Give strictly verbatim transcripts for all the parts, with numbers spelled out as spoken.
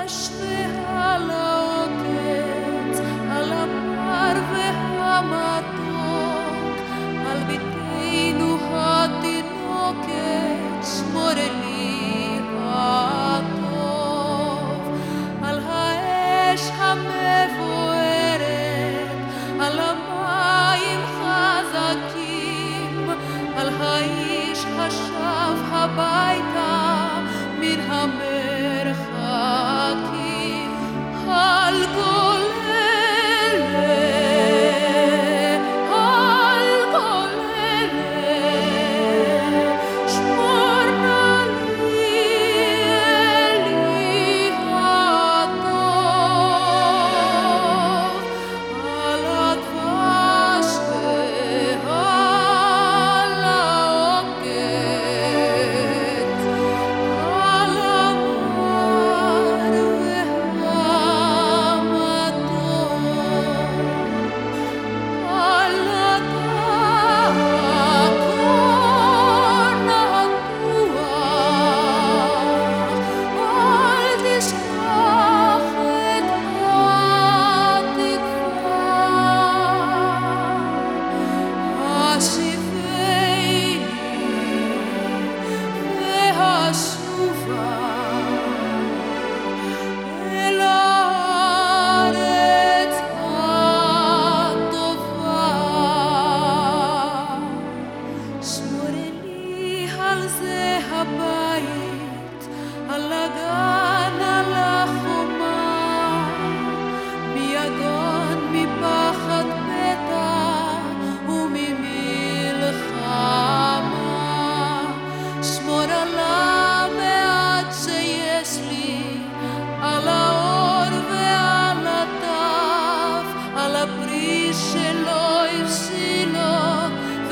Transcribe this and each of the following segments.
הדבש ועל העוקץ, על הפר והמתוק, על ביתנו התינוקת, שמורלי הטוב, על האש המבוערת, על המים חזקים, על האיש השב הביתה מן המרחקים, על כל אלה, על כל אלה, שמור נא לי אלי הטוב, על הדבש ועל העוקץ, על המר והמתוק, על הדקון התוח, אל תשכח את התקווה, השיבני והשובה אל הארץ הטובה. שמורלי על זה הבית, על הגן, על החומה, מיגון, מפחד פתע וממלחמה. שמור על המעט שיש לי, על האור ועל הטף, על הפרי שלא הבשילו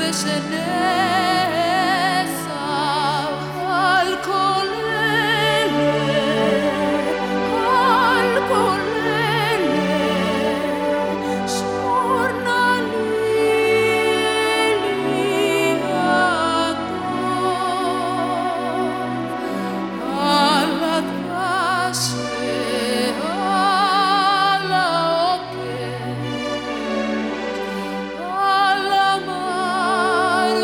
ושנאסף, על כל אלה, על כל אלה, שמור נא לי אלי הטוב, על הדבש ועל העוקץ, על המר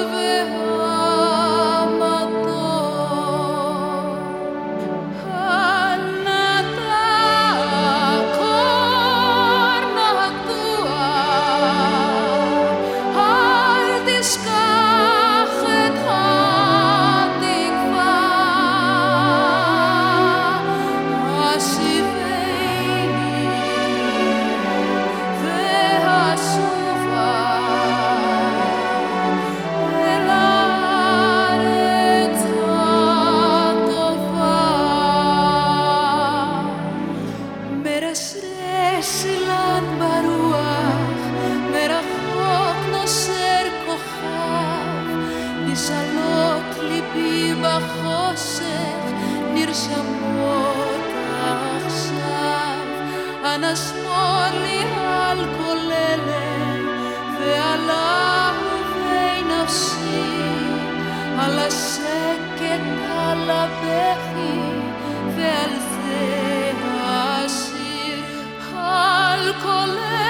והמתוק, על נתקון התוח, אל תשכח את התקווה, השיבני והשובה אל הארץ הטובה. מרשרש אילן ברוח, מרחוק נושר כוכב, נשאלות ליבי בחושך, נרשמות עכשיו. אנא שמור לי על כל אלה ועל אהובי נפשי, על השקט, על הבכי ועל זה השיר, על כל אלה